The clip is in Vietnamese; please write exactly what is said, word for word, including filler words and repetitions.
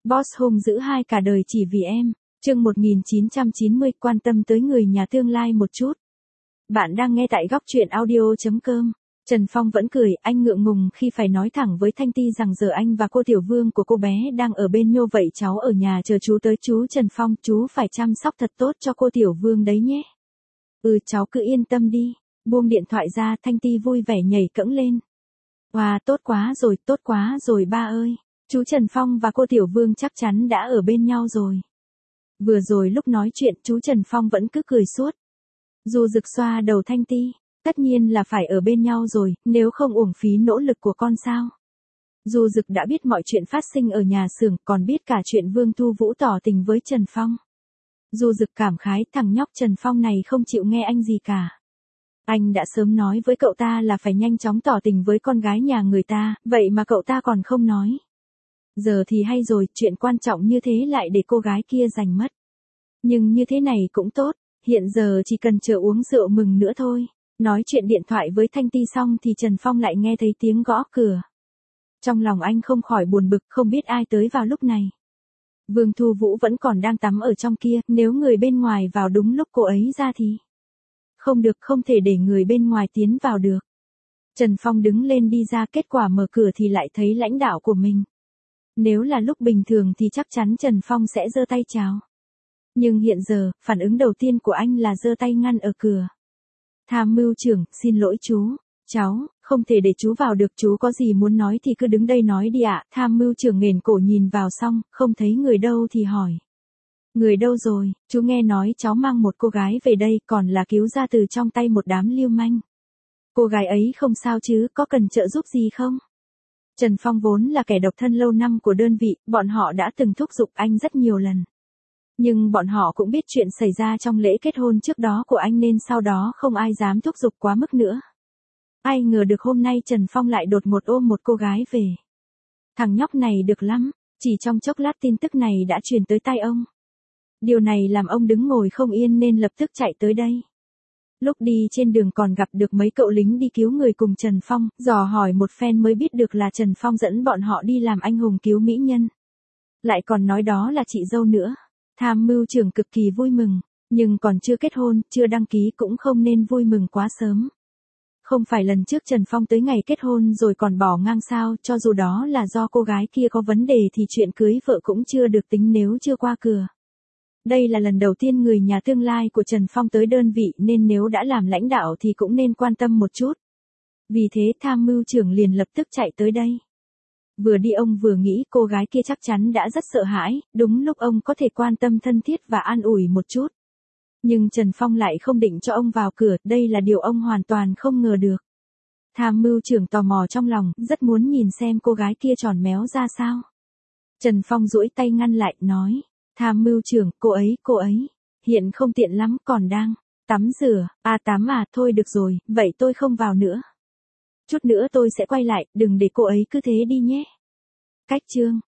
Boss hung dữ hai cả đời chỉ vì em. Chương một nghìn chín trăm chín mươi, quan tâm tới người nhà tương lai một chút. Bạn đang nghe tại góc truyện audio chấm com. Trần Phong vẫn cười, anh ngượng ngùng khi phải nói thẳng với Thanh Ti rằng giờ anh và cô tiểu vương của cô bé đang ở bên Nhô, vậy cháu ở nhà chờ chú tới. Chú Trần Phong, chú phải chăm sóc thật tốt cho cô tiểu vương đấy nhé. Ừ, cháu cứ yên tâm đi. Buông điện thoại ra, Thanh Ti vui vẻ nhảy cẫng lên. Wow, tốt quá rồi, tốt quá rồi ba ơi. Chú Trần Phong và cô tiểu vương chắc chắn đã ở bên nhau rồi. Vừa rồi lúc nói chuyện, chú Trần Phong vẫn cứ cười suốt. Dù Dực xoa đầu Thanh Ti, tất nhiên là phải ở bên nhau rồi, nếu không uổng phí nỗ lực của con sao. Dù Dực đã biết mọi chuyện phát sinh ở nhà xưởng, còn biết cả chuyện Vương Thu Vũ tỏ tình với Trần Phong. Dù Dực cảm khái, thằng nhóc Trần Phong này không chịu nghe anh gì cả. Anh đã sớm nói với cậu ta là phải nhanh chóng tỏ tình với con gái nhà người ta, vậy mà cậu ta còn không nói. Giờ thì hay rồi, chuyện quan trọng như thế lại để cô gái kia giành mất. Nhưng như thế này cũng tốt, hiện giờ chỉ cần chờ uống rượu mừng nữa thôi. Nói chuyện điện thoại với Thanh Ti xong thì Trần Phong lại nghe thấy tiếng gõ cửa. Trong lòng anh không khỏi buồn bực, không biết ai tới vào lúc này. Vương Thu Vũ vẫn còn đang tắm ở trong kia, nếu người bên ngoài vào đúng lúc cô ấy ra thì... Không được, không thể để người bên ngoài tiến vào được. Trần Phong đứng lên đi ra, kết quả mở cửa thì lại thấy lãnh đạo của mình. Nếu là lúc bình thường thì chắc chắn Trần Phong sẽ giơ tay chào. Nhưng hiện giờ, phản ứng đầu tiên của anh là giơ tay ngăn ở cửa. Tham mưu trưởng, xin lỗi chú. Cháu, không thể để chú vào được, chú có gì muốn nói thì cứ đứng đây nói đi ạ. Tham mưu trưởng nghển cổ nhìn vào xong, không thấy người đâu thì hỏi. Người đâu rồi, chú nghe nói cháu mang một cô gái về đây, còn là cứu ra từ trong tay một đám lưu manh. Cô gái ấy không sao chứ, có cần trợ giúp gì không? Trần Phong vốn là kẻ độc thân lâu năm của đơn vị, bọn họ đã từng thúc giục anh rất nhiều lần. Nhưng bọn họ cũng biết chuyện xảy ra trong lễ kết hôn trước đó của anh nên sau đó không ai dám thúc giục quá mức nữa. Ai ngờ được hôm nay Trần Phong lại đột ngột ôm một cô gái về. Thằng nhóc này được lắm, chỉ trong chốc lát tin tức này đã truyền tới tai ông. Điều này làm ông đứng ngồi không yên nên lập tức chạy tới đây. Lúc đi trên đường còn gặp được mấy cậu lính đi cứu người cùng Trần Phong, dò hỏi một phen mới biết được là Trần Phong dẫn bọn họ đi làm anh hùng cứu mỹ nhân. Lại còn nói đó là chị dâu nữa. Tham mưu trưởng cực kỳ vui mừng, nhưng còn chưa kết hôn, chưa đăng ký cũng không nên vui mừng quá sớm. Không phải lần trước Trần Phong tới ngày kết hôn rồi còn bỏ ngang sao, cho dù đó là do cô gái kia có vấn đề thì chuyện cưới vợ cũng chưa được tính nếu chưa qua cửa. Đây là lần đầu tiên người nhà tương lai của Trần Phong tới đơn vị nên nếu đã làm lãnh đạo thì cũng nên quan tâm một chút. Vì thế tham mưu trưởng liền lập tức chạy tới đây. Vừa đi ông vừa nghĩ cô gái kia chắc chắn đã rất sợ hãi, đúng lúc ông có thể quan tâm thân thiết và an ủi một chút. Nhưng Trần Phong lại không định cho ông vào cửa, đây là điều ông hoàn toàn không ngờ được. Tham mưu trưởng tò mò trong lòng, rất muốn nhìn xem cô gái kia tròn méo ra sao. Trần Phong duỗi tay ngăn lại, nói. Tham mưu trưởng, cô ấy, cô ấy, hiện không tiện lắm, còn đang tắm rửa. À tắm à, thôi được rồi, vậy tôi không vào nữa. Chút nữa tôi sẽ quay lại, đừng để cô ấy cứ thế đi nhé. Cách chương